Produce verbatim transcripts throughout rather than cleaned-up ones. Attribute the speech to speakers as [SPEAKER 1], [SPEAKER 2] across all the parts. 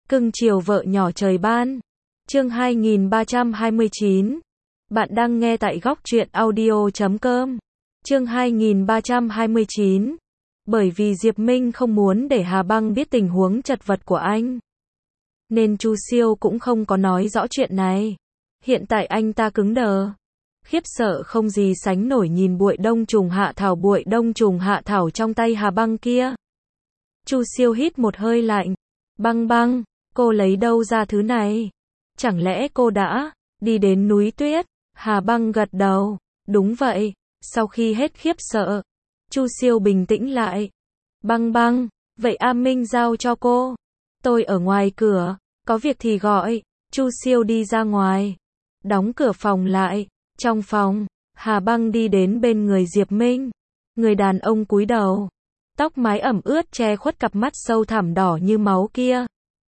[SPEAKER 1] Cưng chiều vợ nhỏ trời ban. Chương hai nghìn ba trăm hai mươi chín. Bạn đang nghe tại góc truyện audio chấm com. Chương hai nghìn ba trăm hai mươi chín. Bởi vì Diệp Minh không muốn để Hà Băng biết tình huống chật vật của anh, nên Chu Siêu cũng không có nói rõ chuyện này. Hiện tại anh ta cứng đờ, khiếp sợ không gì sánh nổi nhìn bụi đông trùng hạ thảo bụi đông trùng hạ thảo trong tay Hà Băng kia. Chu Siêu hít một hơi lạnh. Băng băng, cô lấy đâu ra thứ này? Chẳng lẽ cô đã đi đến núi tuyết? Hà Băng gật đầu. Đúng vậy. Sau khi hết khiếp sợ, Chu Siêu bình tĩnh lại. Băng băng, vậy A Minh giao cho cô. Tôi ở ngoài cửa, có việc thì gọi. Chu Siêu đi ra ngoài, đóng cửa phòng lại. Trong phòng, Hà Băng đi đến bên người Diệp Minh. Người đàn ông cúi đầu, tóc mái ẩm ướt che khuất cặp mắt sâu thẳm đỏ như máu kia.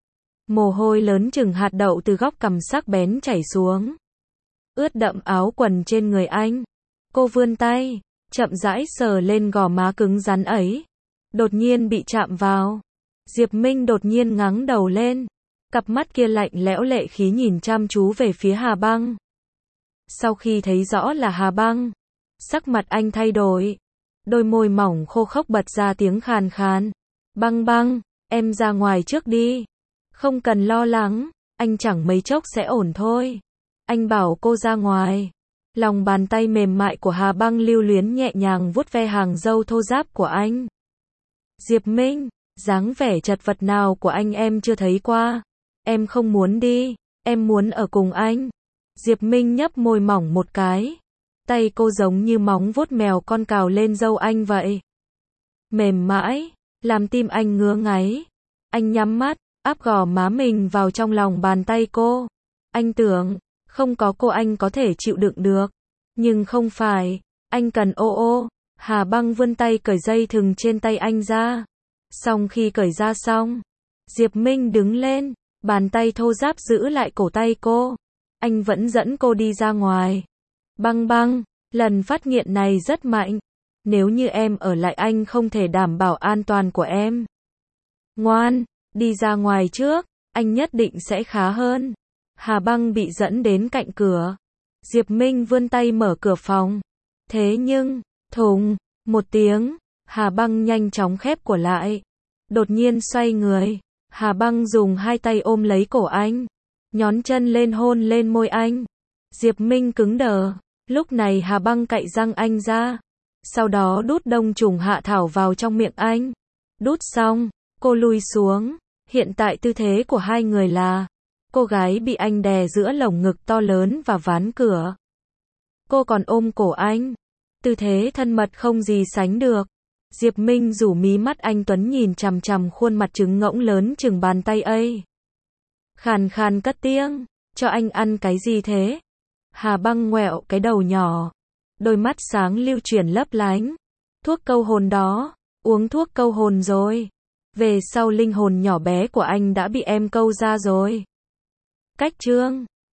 [SPEAKER 1] Mồ hôi lớn chừng hạt đậu từ góc cằm sắc bén chảy xuống, ướt đậm áo quần trên người anh. Cô vươn tay, chậm rãi sờ lên gò má cứng rắn ấy. Đột nhiên bị chạm vào. Diệp Minh đột nhiên ngẩng đầu lên, cặp mắt kia lạnh lẽo lệ khí nhìn chăm chú về phía Hà Băng. Sau khi thấy rõ là Hà Băng, sắc mặt anh thay đổi, đôi môi mỏng khô khốc bật ra tiếng khàn khàn. Băng băng, em ra ngoài trước đi. Không cần lo lắng, anh chẳng mấy chốc sẽ ổn thôi. Anh bảo cô ra ngoài. Lòng bàn tay mềm mại của Hà Băng lưu luyến nhẹ nhàng vuốt ve hàng râu thô ráp của anh. Diệp Minh, dáng vẻ chật vật nào của anh em chưa thấy qua. Em không muốn đi, em muốn ở cùng anh. Diệp Minh nhấp môi mỏng một cái. Tay cô giống như móng vuốt mèo con cào lên râu anh vậy. Mềm mãi, làm tim anh ngứa ngáy. Anh nhắm mắt, áp gò má mình vào trong lòng bàn tay cô. Anh tưởng, không có cô anh có thể chịu đựng được. Nhưng không phải, anh cần ô ô. Hà Băng vươn tay cởi dây thừng trên tay anh ra. Xong khi cởi ra xong, Diệp Minh đứng lên, bàn tay thô ráp giữ lại cổ tay cô. Anh vẫn dẫn cô đi ra ngoài. Băng băng, lần phát nghiện này rất mạnh. Nếu như em ở lại anh không thể đảm bảo an toàn của em. Ngoan, đi ra ngoài trước, anh nhất định sẽ khá hơn. Hà Băng bị dẫn đến cạnh cửa. Diệp Minh vươn tay mở cửa phòng. Thế nhưng, thùng, một tiếng, Hà Băng nhanh chóng khép cửa lại. Đột nhiên xoay người, Hà Băng dùng hai tay ôm lấy cổ anh, nhón chân lên hôn lên môi anh. Diệp Minh cứng đờ. Lúc này Hà Băng cạy răng anh ra, sau đó đút đông trùng hạ thảo vào trong miệng anh. Đút xong, cô lùi xuống. Hiện tại tư thế của hai người là cô gái bị anh đè giữa lồng ngực to lớn và ván cửa. Cô còn ôm cổ anh. Tư thế thân mật không gì sánh được. Diệp Minh rủ mí mắt anh tuấn nhìn chằm chằm khuôn mặt trứng ngỗng lớn chừng bàn tay ấy. Khàn khàn cất tiếng, cho anh ăn cái gì thế? Hà Băng ngoẹo cái đầu nhỏ, đôi mắt sáng lưu chuyển lấp lánh. Thuốc câu hồn đó, uống thuốc câu hồn rồi. Về sau linh hồn nhỏ bé của anh đã bị em câu ra rồi. Cách chương